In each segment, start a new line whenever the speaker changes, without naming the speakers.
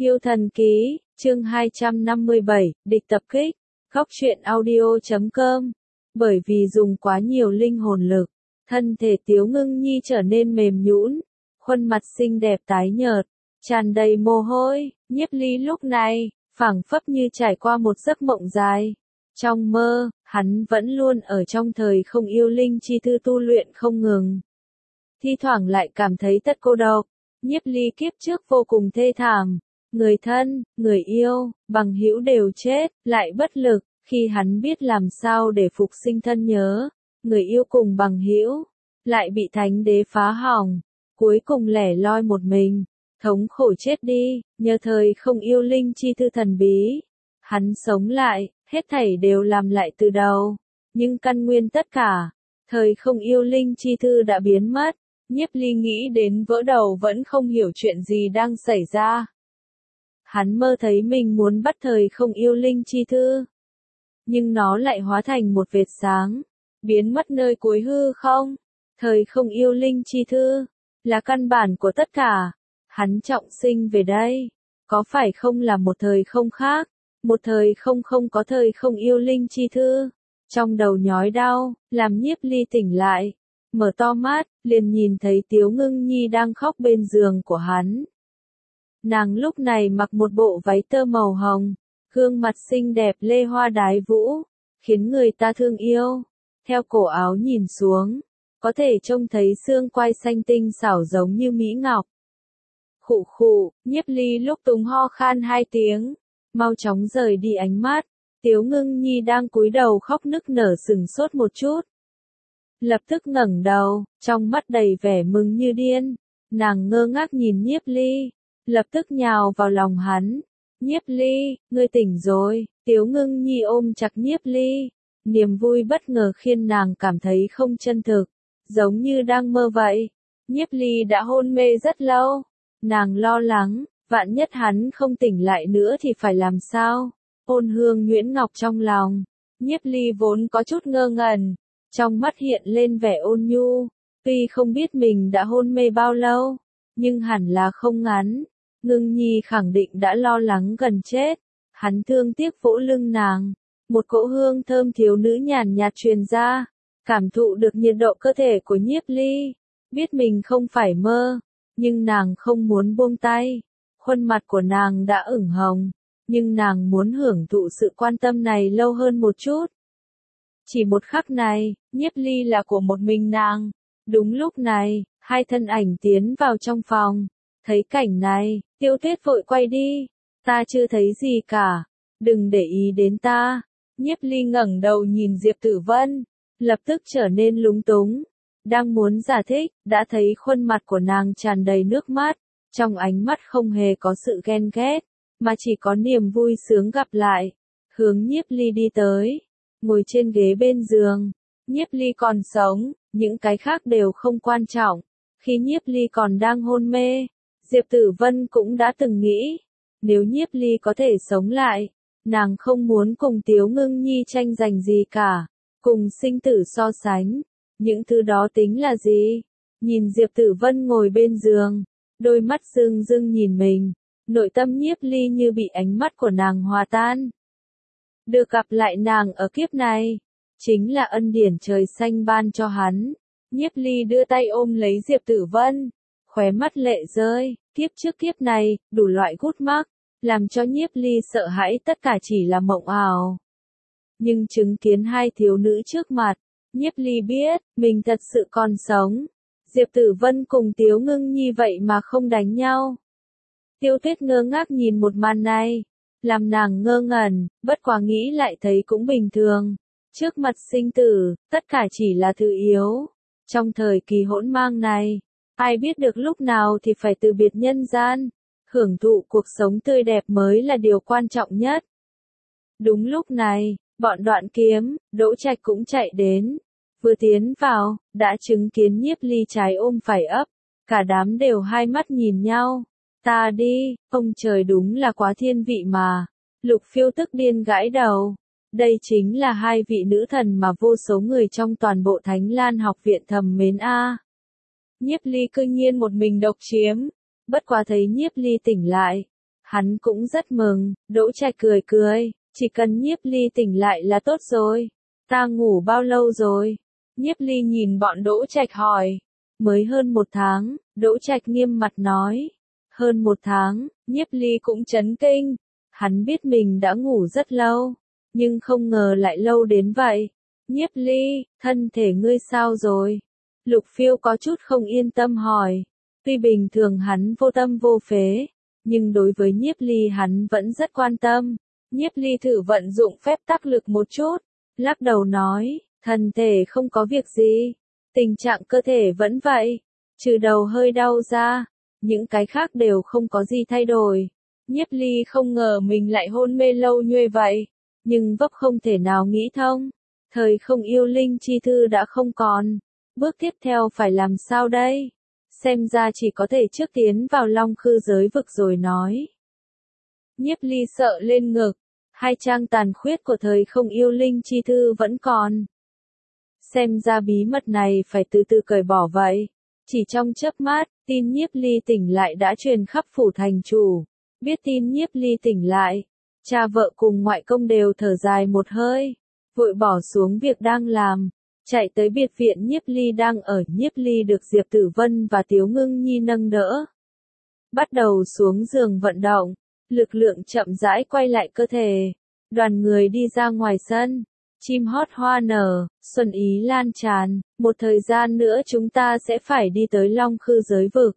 Yêu thần ký, chương 257, địch tập kích, góc truyện audio.com. Bởi vì dùng quá nhiều linh hồn lực, thân thể Tiếu Ngưng Nhi trở nên mềm nhũn, khuôn mặt xinh đẹp tái nhợt, tràn đầy mồ hôi. Nhiếp Ly lúc này, phảng phất như trải qua một giấc mộng dài. Trong mơ, hắn vẫn luôn ở trong thời không yêu linh chi thư tu luyện không ngừng. Thi thoảng lại cảm thấy tất cô độc. Nhiếp Ly kiếp trước vô cùng thê thảm. Người thân, người yêu, bằng hữu đều chết, lại bất lực. Khi hắn biết làm sao để phục sinh thân nhớ, người yêu cùng bằng hữu lại bị thánh đế phá hỏng, cuối cùng lẻ loi một mình, thống khổ chết đi. Nhờ thời không yêu linh chi thư thần bí, hắn sống lại, hết thảy đều làm lại từ đầu. Nhưng căn nguyên tất cả, thời không yêu linh chi thư đã biến mất. Nhiếp Ly nghĩ đến vỡ đầu vẫn không hiểu chuyện gì đang xảy ra. Hắn mơ thấy mình muốn bắt thời không yêu linh chi thư, nhưng nó lại hóa thành một vệt sáng, biến mất nơi cuối hư không. Thời không yêu linh chi thư là căn bản của tất cả. Hắn trọng sinh về đây, có phải không là một thời không khác, một thời không không có thời không yêu linh chi thư. Trong đầu nhói đau, làm Nhiếp Ly tỉnh lại, mở to mắt, liền nhìn thấy Tiếu Ngưng Nhi đang khóc bên giường của hắn. Nàng lúc này mặc một bộ váy tơ màu hồng, gương mặt xinh đẹp lê hoa đái vũ, khiến người ta thương yêu. Theo cổ áo nhìn xuống, có thể trông thấy xương quai xanh tinh xảo giống như mỹ ngọc. Khụ khụ, Nhiếp Ly lúc túng ho khan 2 tiếng, mau chóng rời đi ánh mắt. Tiếu Ngưng Nhi đang cúi đầu khóc nức nở sừng sốt một chút. Lập tức ngẩng đầu, trong mắt đầy vẻ mừng như điên. Nàng ngơ ngác nhìn Nhiếp Ly, lập tức nhào vào lòng hắn. Nhiếp Ly, ngươi tỉnh rồi. Tiếu Ngưng Nhi ôm chặt Nhiếp Ly. Niềm vui bất ngờ khiến nàng cảm thấy không chân thực, giống như đang mơ vậy. Nhiếp Ly đã hôn mê rất lâu. Nàng lo lắng, vạn nhất hắn không tỉnh lại nữa thì phải làm sao? Ôn hương nhuyễn ngọc trong lòng. Nhiếp Ly vốn có chút ngơ ngẩn, trong mắt hiện lên vẻ ôn nhu. Tuy không biết mình đã hôn mê bao lâu, nhưng hẳn là không ngắn. Ngưng Nhi khẳng định đã lo lắng gần chết. Hắn thương tiếc vỗ lưng nàng. Một cỗ hương thơm thiếu nữ nhàn nhạt truyền ra. Cảm thụ được nhiệt độ cơ thể của Nhiếp Ly. Biết mình không phải mơ, nhưng nàng không muốn buông tay. Khuôn mặt của nàng đã ửng hồng, nhưng nàng muốn hưởng thụ sự quan tâm này lâu hơn một chút. Chỉ một khắc này, Nhiếp Ly là của một mình nàng. Đúng lúc này, hai thân ảnh tiến vào trong phòng. Thấy cảnh này, Tiêu Tuyết vội quay đi. Ta chưa thấy gì cả, đừng để ý đến ta. Nhiếp Ly ngẩng đầu nhìn Diệp Tử Vân, lập tức trở nên lúng túng. Đang muốn giải thích, đã thấy khuôn mặt của nàng tràn đầy nước mắt. Trong ánh mắt không hề có sự ghen ghét, mà chỉ có niềm vui sướng gặp lại. Hướng Nhiếp Ly đi tới, ngồi trên ghế bên giường. Nhiếp Ly còn sống, những cái khác đều không quan trọng. Khi Nhiếp Ly còn đang hôn mê, Diệp Tử Vân cũng đã từng nghĩ, nếu Nhiếp Ly có thể sống lại, nàng không muốn cùng Tiếu Ngưng Nhi tranh giành gì cả, cùng sinh tử so sánh. Những thứ đó tính là gì? Nhìn Diệp Tử Vân ngồi bên giường, đôi mắt rưng rưng nhìn mình, nội tâm Nhiếp Ly như bị ánh mắt của nàng hòa tan. Được gặp lại nàng ở kiếp này, chính là ân điển trời xanh ban cho hắn. Nhiếp Ly đưa tay ôm lấy Diệp Tử Vân, khóe mắt lệ rơi. Kiếp trước kiếp này, đủ loại gút mắc, làm cho Nhiếp Ly sợ hãi tất cả chỉ là mộng ảo. Nhưng chứng kiến hai thiếu nữ trước mặt, Nhiếp Ly biết, mình thật sự còn sống. Diệp Tử Vân cùng Tiếu Ngưng Nhi vậy mà không đánh nhau. Tiêu Tuyết ngơ ngác nhìn một màn này, làm nàng ngơ ngẩn, bất quá nghĩ lại thấy cũng bình thường. Trước mặt sinh tử, tất cả chỉ là thứ yếu. Trong thời kỳ hỗn mang này, ai biết được lúc nào thì phải từ biệt nhân gian. Hưởng thụ cuộc sống tươi đẹp mới là điều quan trọng nhất. Đúng lúc này, bọn Đoạn Kiếm, Đỗ Trạch cũng chạy đến. Vừa tiến vào, đã chứng kiến Nhiếp Ly trái ôm phải ấp. Cả đám đều hai mắt nhìn nhau. Ta đi, ông trời đúng là quá thiên vị mà. Lục Phiêu tức điên gãi đầu. Đây chính là hai vị nữ thần mà vô số người trong toàn bộ Thánh Lan học viện thầm mến a. Nhiếp Ly cư nhiên một mình độc chiếm. Bất quá thấy Nhiếp Ly tỉnh lại, Hắn cũng rất mừng, Đỗ Trạch cười cười, chỉ cần Nhiếp Ly tỉnh lại là tốt rồi. Ta ngủ bao lâu rồi? Nhiếp Ly nhìn bọn Đỗ Trạch hỏi. Mới hơn 1 tháng, Đỗ Trạch nghiêm mặt nói. Hơn 1 tháng, Nhiếp Ly cũng chấn kinh. Hắn biết mình đã ngủ rất lâu, nhưng không ngờ lại lâu đến vậy. Nhiếp Ly, thân thể ngươi sao rồi? Lục Phiêu có chút không yên tâm hỏi. Tuy bình thường hắn vô tâm vô phế, nhưng đối với Nhiếp Ly hắn vẫn rất quan tâm. Nhiếp Ly thử vận dụng phép tắc lực một chút, lắc đầu nói, thân thể không có việc gì, tình trạng cơ thể vẫn vậy, trừ đầu hơi đau ra, những cái khác đều không có gì thay đổi. Nhiếp Ly không ngờ mình lại hôn mê lâu như vậy, nhưng vấp không thể nào nghĩ thông. Thời không yêu linh chi thư đã không còn, bước tiếp theo phải làm sao đây? Xem ra chỉ có thể trước tiến vào Long Khư giới vực rồi nói. Nhiếp Ly sợ lên ngực, 2 trang tàn khuyết của thời không yêu linh chi thư vẫn còn. Xem ra bí mật này phải từ từ cởi bỏ vậy. Chỉ trong chớp mắt, tin Nhiếp Ly tỉnh lại đã truyền khắp phủ thành chủ. Biết tin Nhiếp Ly tỉnh lại, cha vợ cùng ngoại công đều thở dài một hơi, vội bỏ xuống việc đang làm, chạy tới biệt viện Nhiếp Ly đang ở. Nhiếp Ly được Diệp Tử Vân và Tiếu Ngưng Nhi nâng đỡ, bắt đầu xuống giường vận động, lực lượng chậm rãi quay lại cơ thể. Đoàn người đi ra ngoài sân, chim hót hoa nở, xuân ý lan tràn, một thời gian nữa chúng ta sẽ phải đi tới Long Khư giới vực.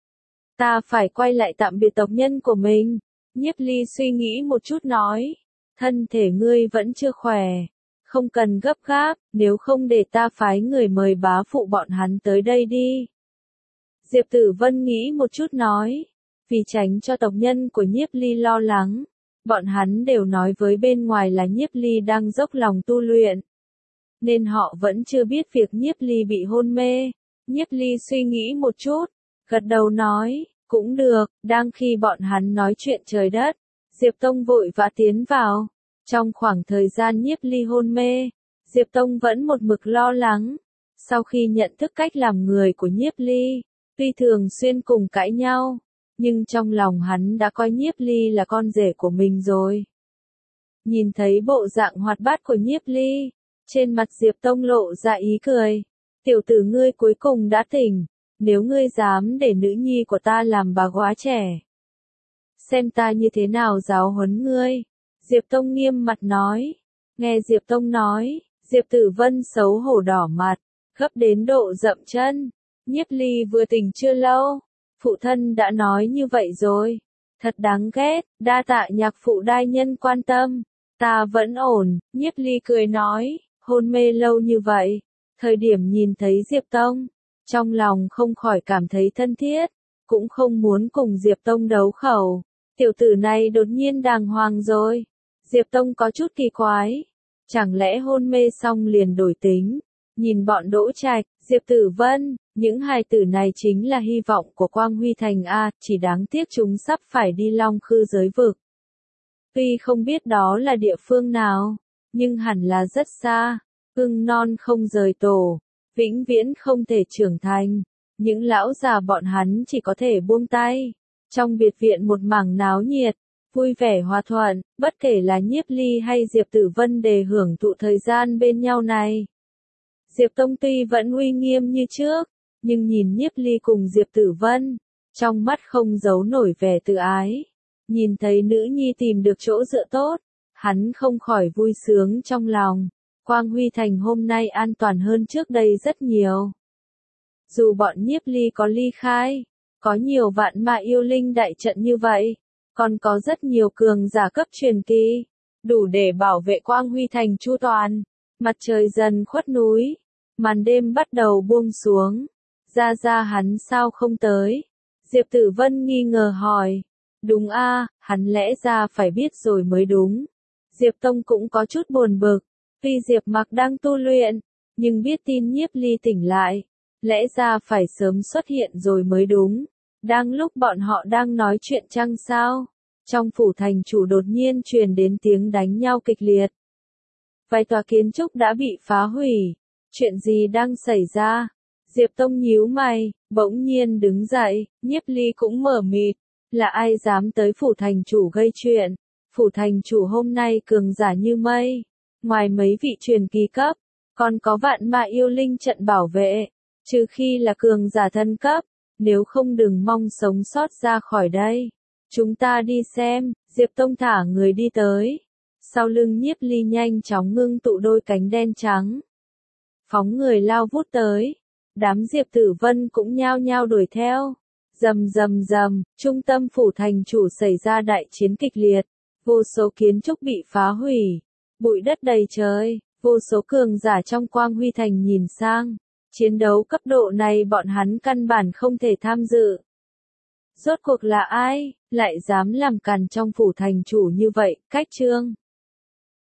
Ta phải quay lại tạm biệt tộc nhân của mình. Nhiếp Ly suy nghĩ một chút nói, thân thể ngươi vẫn chưa khỏe, không cần gấp gáp, nếu không để ta phái người mời bá phụ bọn hắn tới đây đi. Diệp Tử Vân nghĩ một chút nói, vì tránh cho tộc nhân của Nhiếp Ly lo lắng, bọn hắn đều nói với bên ngoài là Nhiếp Ly đang dốc lòng tu luyện, nên họ vẫn chưa biết việc Nhiếp Ly bị hôn mê. Nhiếp Ly suy nghĩ một chút, gật đầu nói, cũng được. Đang khi bọn hắn nói chuyện trời đất, Diệp Tông vội vã tiến vào. Trong khoảng thời gian Nhiếp Ly hôn mê, Diệp Tông vẫn một mực lo lắng. Sau khi nhận thức cách làm người của Nhiếp Ly, tuy thường xuyên cùng cãi nhau, nhưng trong lòng hắn đã coi Nhiếp Ly là con rể của mình rồi. Nhìn thấy bộ dạng hoạt bát của Nhiếp Ly, trên mặt Diệp Tông lộ ra ý cười. Tiểu tử ngươi cuối cùng đã tỉnh, nếu ngươi dám để nữ nhi của ta làm bà góa trẻ, xem ta như thế nào giáo huấn ngươi. Diệp Tông nghiêm mặt nói. Nghe Diệp Tông nói, Diệp Tử Vân xấu hổ đỏ mặt, gấp đến độ dậm chân. Nhiếp Ly vừa tỉnh chưa lâu, phụ thân đã nói như vậy rồi. Thật đáng ghét, đa tạ nhạc phụ đại nhân quan tâm. Ta vẫn ổn. Nhiếp Ly cười nói, hôn mê lâu như vậy, thời điểm nhìn thấy Diệp Tông, trong lòng không khỏi cảm thấy thân thiết, cũng không muốn cùng Diệp Tông đấu khẩu. Tiểu tử này đột nhiên đàng hoàng rồi. Diệp Tông có chút kỳ quái, chẳng lẽ hôn mê xong liền đổi tính. Nhìn bọn Đỗ Trạch, Diệp Tử Vân, những hài tử này chính là hy vọng của Quang Huy Thành a, chỉ đáng tiếc chúng sắp phải đi Long Khư giới vực. Tuy không biết đó là địa phương nào, nhưng hẳn là rất xa. Ưng non không rời tổ, vĩnh viễn không thể trưởng thành. Những lão già bọn hắn chỉ có thể buông tay. Trong biệt viện một mảng náo nhiệt, vui vẻ hòa thuận, bất kể là Nhiếp Ly hay Diệp Tử Vân để hưởng thụ thời gian bên nhau này. Diệp Tông tuy vẫn uy nghiêm như trước, nhưng nhìn Nhiếp Ly cùng Diệp Tử Vân, trong mắt không giấu nổi vẻ tự ái. Nhìn thấy nữ nhi tìm được chỗ dựa tốt, hắn không khỏi vui sướng trong lòng. Quang Huy Thành hôm nay an toàn hơn trước đây rất nhiều. Dù bọn Nhiếp Ly có ly khai, có nhiều vạn ma yêu linh đại trận như vậy, còn có rất nhiều cường giả cấp truyền kỳ, đủ để bảo vệ Quang Huy Thành chu toàn. Mặt trời dần khuất núi, màn đêm bắt đầu buông xuống. Ra hắn sao không tới? Diệp Tử Vân nghi ngờ hỏi. Đúng a, hắn lẽ ra phải biết rồi mới đúng. Diệp Tông cũng có chút buồn bực, vì Diệp Mặc đang tu luyện, nhưng biết tin Nhiếp Ly tỉnh lại, lẽ ra phải sớm xuất hiện rồi mới đúng. Đang lúc bọn họ đang nói chuyện chăng sao? Trong phủ thành chủ đột nhiên truyền đến tiếng đánh nhau kịch liệt. Vài tòa kiến trúc đã bị phá hủy. Chuyện gì đang xảy ra? Diệp Tông nhíu mày, bỗng nhiên đứng dậy. Nhiếp Ly cũng mở mịt, Là ai dám tới phủ thành chủ gây chuyện? Phủ thành chủ hôm nay cường giả như mây. Ngoài mấy vị truyền kỳ cấp, còn có vạn ma yêu linh trận bảo vệ. Trừ khi là cường giả thân cấp, nếu không đừng mong sống sót ra khỏi đây. Chúng ta đi xem, Diệp Tông thả người đi tới. Sau lưng Nhiếp Ly nhanh chóng ngưng tụ đôi cánh đen trắng. Phóng người lao vút tới. Đám Diệp Tử Vân cũng nhao nhao đuổi theo. Rầm rầm rầm, trung tâm phủ thành chủ xảy ra đại chiến kịch liệt. Vô số kiến trúc bị phá hủy. Bụi đất đầy trời, vô số cường giả trong Quang Huy Thành nhìn sang. Chiến đấu cấp độ này bọn hắn căn bản không thể tham dự. Rốt cuộc là ai, lại dám làm càn trong phủ thành chủ như vậy, Cách Trương.